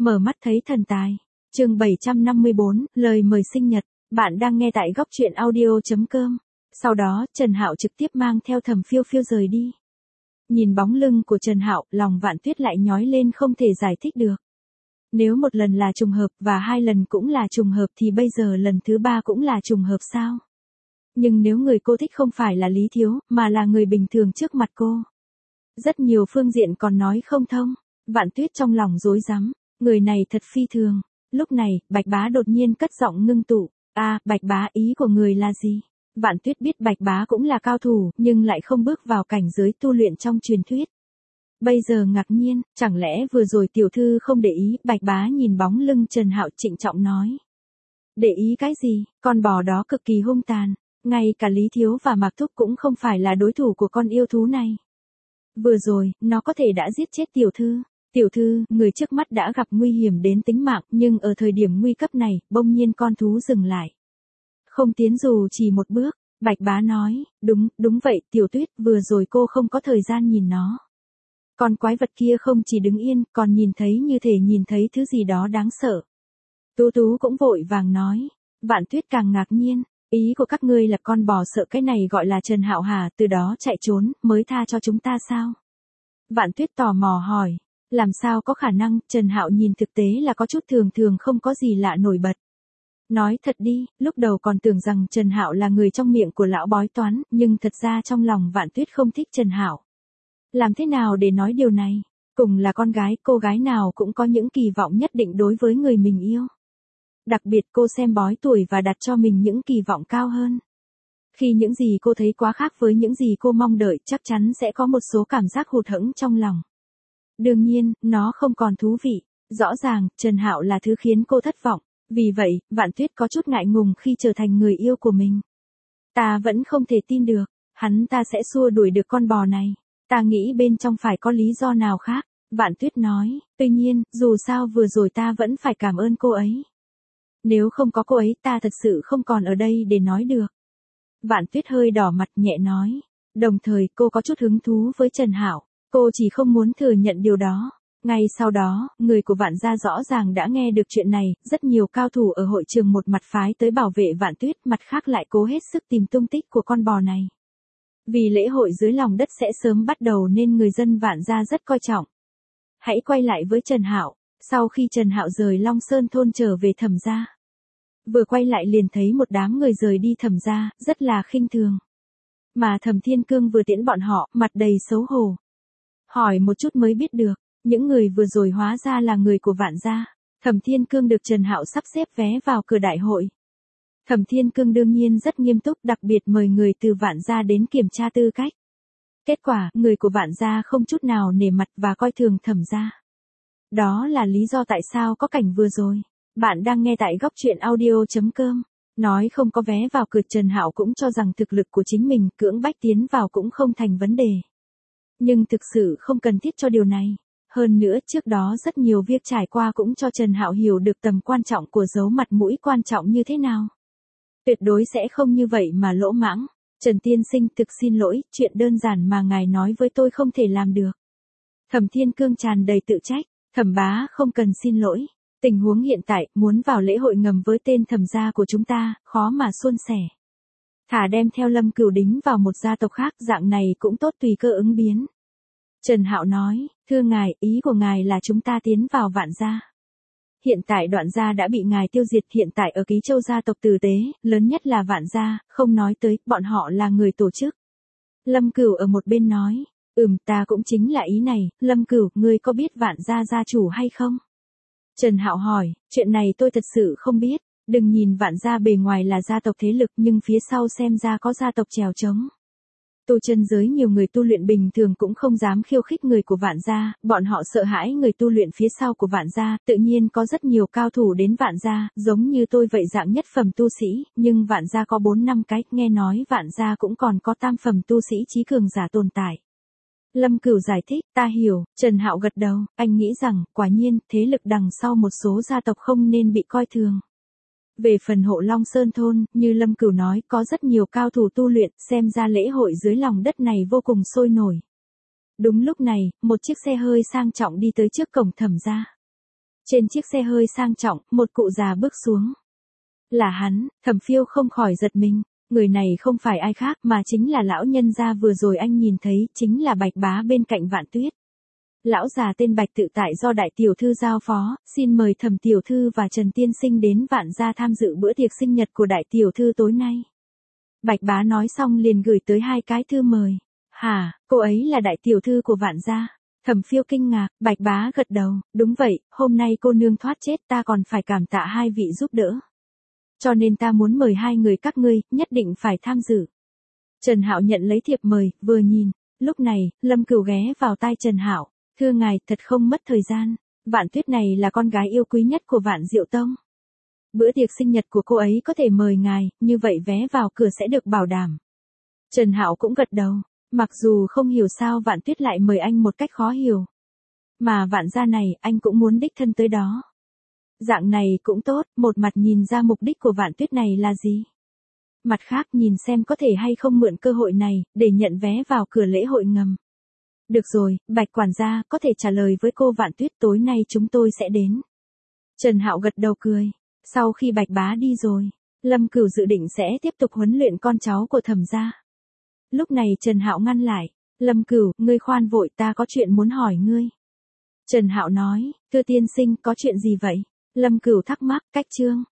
Mở mắt thấy thần tài. Chương 754, lời mời sinh nhật. Bạn đang nghe tại góc truyện audio.com. Sau đó, Trần Hạo trực tiếp mang theo Thẩm Phiêu Phiêu rời đi. Nhìn bóng lưng của Trần Hạo, lòng Vạn Tuyết lại nhói lên không thể giải thích được. Nếu một lần là trùng hợp và hai lần cũng là trùng hợp thì bây giờ lần thứ ba cũng là trùng hợp sao? Nhưng nếu người cô thích không phải là Lý Thiếu, mà là người bình thường trước mặt cô. Rất nhiều phương diện còn nói không thông. Vạn Tuyết trong lòng rối rắm, người này thật phi thường. Lúc này, Bạch Bá đột nhiên cất giọng ngưng tụ. Bạch Bá, ý của người là gì? Vạn Tuyết biết Bạch Bá cũng là cao thủ, nhưng lại không bước vào cảnh giới tu luyện trong truyền thuyết. Bây giờ ngạc nhiên, chẳng lẽ vừa rồi tiểu thư không để ý? Bạch Bá nhìn bóng lưng Trần Hạo trịnh trọng nói. Để ý cái gì? Con bò đó cực kỳ hung tàn. Ngay cả Lý Thiếu và Mạc Thúc cũng không phải là đối thủ của con yêu thú này. Vừa rồi, nó có thể đã giết chết tiểu thư. Tiểu thư, người trước mắt đã gặp nguy hiểm đến tính mạng, nhưng ở thời điểm nguy cấp này, bỗng nhiên con thú dừng lại. Không tiến dù chỉ một bước, Bạch Bá nói, đúng vậy, Tiểu Tuyết, vừa rồi cô không có thời gian nhìn nó. Con quái vật kia không chỉ đứng yên, còn nhìn thấy như thể nhìn thấy thứ gì đó đáng sợ. Tú Tú cũng vội vàng nói, Vạn Tuyết càng ngạc nhiên, ý của các ngươi là con bò sợ cái này gọi là Trần Hạo hả, từ đó chạy trốn, mới tha cho chúng ta sao? Vạn Tuyết tò mò hỏi. Làm sao có khả năng? Trần Hạo nhìn thực tế là có chút thường không có gì lạ nổi bật. Nói thật đi, lúc đầu còn tưởng rằng Trần Hạo là người trong miệng của lão bói toán, nhưng thật ra trong lòng Vạn Tuyết không thích Trần Hạo. Làm thế nào để nói điều này? Cùng là con gái, cô gái nào cũng có những kỳ vọng nhất định đối với người mình yêu. Đặc biệt cô xem bói tuổi và đặt cho mình những kỳ vọng cao hơn. Khi những gì cô thấy quá khác với những gì cô mong đợi, chắc chắn sẽ có một số cảm giác hụt hẫng trong lòng. Đương nhiên, nó không còn thú vị. Rõ ràng, Trần Hạo là thứ khiến cô thất vọng. Vì vậy, Vạn Tuyết có chút ngại ngùng khi trở thành người yêu của mình. Ta vẫn không thể tin được, hắn ta sẽ xua đuổi được con bò này. Ta nghĩ bên trong phải có lý do nào khác. Vạn Tuyết nói, tuy nhiên, dù sao vừa rồi ta vẫn phải cảm ơn cô ấy. Nếu không có cô ấy ta thật sự không còn ở đây để nói được. Vạn Tuyết hơi đỏ mặt nhẹ nói. Đồng thời cô có chút hứng thú với Trần Hạo. Cô chỉ không muốn thừa nhận điều đó. Ngay sau đó, người của Vạn gia rõ ràng đã nghe được chuyện này, rất nhiều cao thủ ở hội trường một mặt phái tới bảo vệ Vạn Tuyết, mặt khác lại cố hết sức tìm tung tích của con bò này. Vì lễ hội dưới lòng đất sẽ sớm bắt đầu nên người dân Vạn gia rất coi trọng. Hãy quay lại với Trần Hạo. Sau khi Trần Hạo rời Long Sơn thôn trở về Thẩm gia, vừa quay lại liền thấy một đám người rời đi Thẩm gia, rất là khinh thường. Mà Thẩm Thiên Cương vừa tiễn bọn họ, mặt đầy xấu hổ. Hỏi một chút mới biết được, những người vừa rồi hóa ra là người của Vạn gia. Thẩm Thiên Cương được Trần Hạo sắp xếp vé vào cửa đại hội. Thẩm Thiên Cương đương nhiên rất nghiêm túc, đặc biệt mời người từ Vạn gia đến kiểm tra tư cách. Kết quả, người của Vạn gia không chút nào nể mặt và coi thường Thẩm gia. Đó là lý do tại sao có cảnh vừa rồi. Bạn đang nghe tại góc truyện audio.com. Nói không có vé vào cửa, Trần Hạo cũng cho rằng thực lực của chính mình cưỡng bách tiến vào cũng không thành vấn đề. Nhưng thực sự không cần thiết cho điều này. Hơn nữa, trước đó rất nhiều việc trải qua cũng cho Trần Hạo hiểu được tầm quan trọng của dấu mặt mũi quan trọng như thế nào. Tuyệt đối sẽ không như vậy mà lỗ mãng. Trần tiên sinh, thực xin lỗi, chuyện đơn giản mà ngài nói với tôi không thể làm được. Thẩm Thiên Cương tràn đầy tự trách. Thẩm bá không cần xin lỗi. Tình huống hiện tại, muốn vào lễ hội ngầm với tên Thẩm gia của chúng ta, khó mà suôn sẻ. Thả đem theo Lâm Cửu đính vào một gia tộc khác, dạng này cũng tốt tùy cơ ứng biến. Trần Hạo nói, thưa ngài, ý của ngài là chúng ta tiến vào Vạn gia. Hiện tại Đoạn gia đã bị ngài tiêu diệt, hiện tại ở Ký Châu gia tộc tử tế, lớn nhất là Vạn gia, không nói tới, bọn họ là người tổ chức. Lâm Cửu ở một bên nói, ta cũng chính là ý này, Lâm Cửu, ngươi có biết Vạn gia gia chủ hay không? Trần Hạo hỏi, chuyện này tôi thật sự không biết, đừng nhìn Vạn gia bề ngoài là gia tộc thế lực nhưng phía sau xem ra có gia tộc chèo trống. Tu chân giới nhiều người tu luyện bình thường cũng không dám khiêu khích người của Vạn gia, bọn họ sợ hãi người tu luyện phía sau của Vạn gia, tự nhiên có rất nhiều cao thủ đến Vạn gia, giống như tôi vậy dạng nhất phẩm tu sĩ, nhưng Vạn gia có 4-5 cái, nghe nói Vạn gia cũng còn có tam phẩm tu sĩ chí cường giả tồn tại. Lâm Cửu giải thích, ta hiểu. Trần Hạo gật đầu, anh nghĩ rằng, quả nhiên, thế lực đằng sau một số gia tộc không nên bị coi thường. Về phần Hộ Long Sơn thôn, như Lâm Cửu nói, có rất nhiều cao thủ tu luyện, xem ra lễ hội dưới lòng đất này vô cùng sôi nổi. Đúng lúc này, một chiếc xe hơi sang trọng đi tới trước cổng Thẩm gia. Trên chiếc xe hơi sang trọng, một cụ già bước xuống. Là hắn, Thẩm Phiêu không khỏi giật mình. Người này không phải ai khác mà chính là lão nhân gia vừa rồi anh nhìn thấy, chính là Bạch Bá bên cạnh Vạn Tuyết. Lão già tên Bạch tự tại do đại tiểu thư giao phó, xin mời Thẩm tiểu thư và Trần tiên sinh đến Vạn gia tham dự bữa tiệc sinh nhật của đại tiểu thư tối nay. Bạch Bá nói xong liền gửi tới 2 cái thư mời. Hả, cô ấy là đại tiểu thư của Vạn gia? Thẩm Phiêu kinh ngạc, Bạch Bá gật đầu, đúng vậy, hôm nay cô nương thoát chết ta còn phải cảm tạ 2 vị giúp đỡ. Cho nên ta muốn mời 2 người các ngươi, nhất định phải tham dự. Trần Hạo nhận lấy thiệp mời, vừa nhìn, lúc này, Lâm Cửu ghé vào tai Trần Hạo, thưa ngài, thật không mất thời gian, Vạn Tuyết này là con gái yêu quý nhất của Vạn Diệu Tông. Bữa tiệc sinh nhật của cô ấy có thể mời ngài, như vậy vé vào cửa sẽ được bảo đảm. Trần Hạo cũng gật đầu, mặc dù không hiểu sao Vạn Tuyết lại mời anh một cách khó hiểu. Mà Vạn gia này, anh cũng muốn đích thân tới đó. Dạng này cũng tốt, một mặt nhìn ra mục đích của Vạn Tuyết này là gì. Mặt khác nhìn xem có thể hay không mượn cơ hội này, để nhận vé vào cửa lễ hội ngầm. Được rồi, Bạch quản gia, có thể trả lời với cô Vạn Tuyết tối nay chúng tôi sẽ đến. Trần Hạo gật đầu cười. Sau khi Bạch Bá đi rồi, Lâm Cửu dự định sẽ tiếp tục huấn luyện con cháu của Thẩm gia. Lúc này Trần Hạo ngăn lại. Lâm Cửu, ngươi khoan vội, ta có chuyện muốn hỏi ngươi. Trần Hạo nói, thưa tiên sinh, có chuyện gì vậy? Lâm Cửu thắc mắc, cách chương.